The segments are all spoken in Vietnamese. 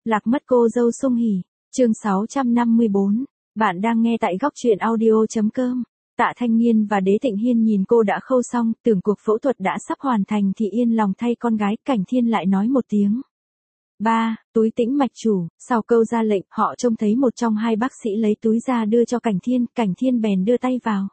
Lạc mất cô dâu Sung Hỉ, chương 654, bạn đang nghe tại góc truyện audio.com. Tạ Thanh Nghiên và Đế Tịnh Hiên nhìn cô đã khâu xong, tưởng cuộc phẫu thuật đã sắp hoàn thành thì yên lòng thay con gái. Cảnh Thiên lại nói một tiếng. Ba, túi tĩnh mạch chủ. Sau câu ra lệnh, họ trông thấy một trong hai bác sĩ lấy túi ra đưa cho Cảnh Thiên bèn đưa tay vào.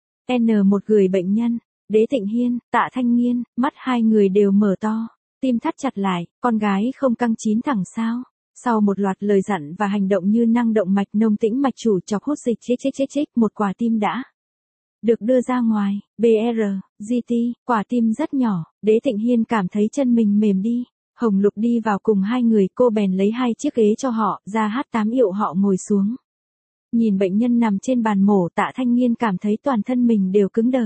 Một người bệnh nhân, Đế Tịnh Hiên, Tạ Thanh Nghiên, mắt hai người đều mở to, tim thắt chặt lại, con gái không căng chín thẳng sao? Sau một loạt lời dặn và hành động như năng động mạch nông tĩnh mạch chủ chọc hút dịch chích, một quả tim đã được đưa ra ngoài. GT, quả tim rất nhỏ. Đế Tịnh Hiên cảm thấy chân mình mềm đi. Hồng Lục đi vào cùng hai người, cô bèn lấy hai chiếc ghế cho họ, ra H8 yệu họ ngồi xuống. Nhìn bệnh nhân nằm trên bàn mổ, Tạ Thanh Nghiên cảm thấy toàn thân mình đều cứng đờ.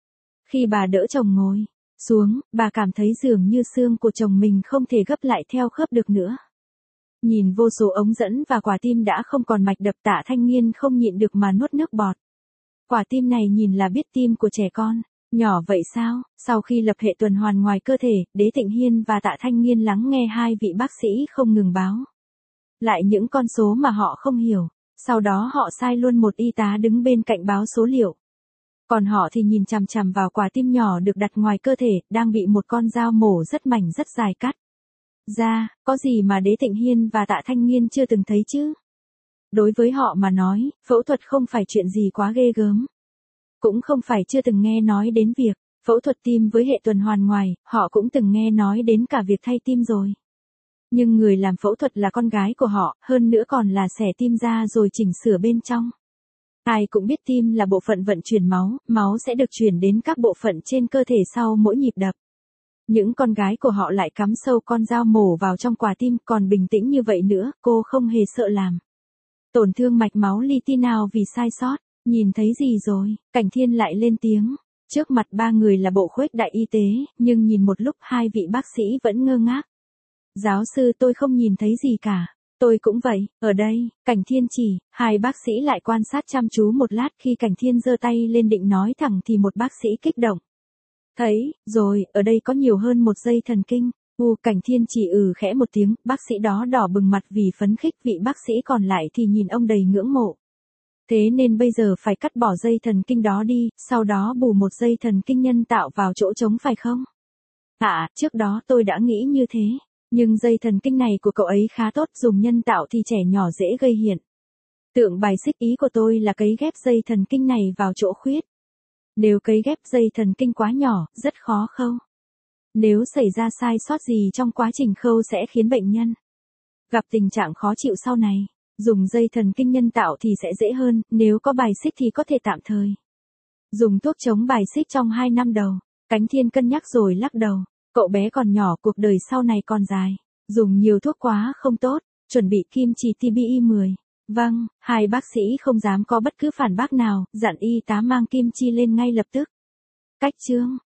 Khi bà đỡ chồng ngồi xuống, bà cảm thấy dường như xương của chồng mình không thể gấp lại theo khớp được nữa. Nhìn vô số ống dẫn và quả tim đã không còn mạch đập, Tạ Thanh Nghiên không nhịn được mà nuốt nước bọt. Quả tim này nhìn là biết tim của trẻ con, nhỏ vậy sao? Sau khi lập hệ tuần hoàn ngoài cơ thể, Đế Tịnh Hiên và Tạ Thanh Nghiên lắng nghe hai vị bác sĩ không ngừng báo lại những con số mà họ không hiểu. Sau đó họ sai luôn một y tá đứng bên cạnh báo số liệu. Còn họ thì nhìn chằm chằm vào quả tim nhỏ được đặt ngoài cơ thể, đang bị một con dao mổ rất mảnh rất dài cắt ra. Có gì mà Đế Tịnh Hiên và Tạ Thanh Nghiên chưa từng thấy chứ? Đối với họ mà nói, phẫu thuật không phải chuyện gì quá ghê gớm. Cũng không phải chưa từng nghe nói đến việc phẫu thuật tim với hệ tuần hoàn ngoài, họ cũng từng nghe nói đến cả việc thay tim rồi. Nhưng người làm phẫu thuật là con gái của họ, hơn nữa còn là xẻ tim ra rồi chỉnh sửa bên trong. Ai cũng biết tim là bộ phận vận chuyển máu, máu sẽ được chuyển đến các bộ phận trên cơ thể sau mỗi nhịp đập. Những con gái của họ lại cắm sâu con dao mổ vào trong quả tim, còn bình tĩnh như vậy nữa, cô không hề sợ làm tổn thương mạch máu li ti nào vì sai sót. Nhìn thấy gì rồi? Cảnh Thiên lại lên tiếng. Trước mặt ba người là bộ khuếch đại y tế, nhưng nhìn một lúc hai vị bác sĩ vẫn ngơ ngác. Giáo sư, tôi không nhìn thấy gì cả. Tôi cũng vậy. Ở đây, Cảnh Thiên chỉ, hai bác sĩ lại quan sát chăm chú một lát. Khi Cảnh Thiên giơ tay lên định nói thẳng thì một bác sĩ kích động. Thấy, rồi, ở đây có nhiều hơn một dây thần kinh. Cảnh Thiên chỉ khẽ một tiếng, bác sĩ đó đỏ bừng mặt vì phấn khích, vị bác sĩ còn lại thì nhìn ông đầy ngưỡng mộ. Thế nên bây giờ phải cắt bỏ dây thần kinh đó đi, sau đó bù một dây thần kinh nhân tạo vào chỗ trống phải không? Trước đó tôi đã nghĩ như thế, nhưng dây thần kinh này của cậu ấy khá tốt, dùng nhân tạo thì trẻ nhỏ dễ gây hiện tượng bài xích. Ý của tôi là cấy ghép dây thần kinh này vào chỗ khuyết. Nếu cấy ghép dây thần kinh quá nhỏ, rất khó khâu. Nếu xảy ra sai sót gì trong quá trình khâu sẽ khiến bệnh nhân gặp tình trạng khó chịu sau này. Dùng dây thần kinh nhân tạo thì sẽ dễ hơn, nếu có bài xích thì có thể tạm thời dùng thuốc chống bài xích trong 2 năm đầu. Cảnh Thiên cân nhắc rồi lắc đầu. Cậu bé còn nhỏ, cuộc đời sau này còn dài. Dùng nhiều thuốc quá không tốt. Chuẩn bị kim chỉ TBI 10. Vâng, hai bác sĩ không dám có bất cứ phản bác nào, dặn y tá mang kim chi lên ngay lập tức. Cách chương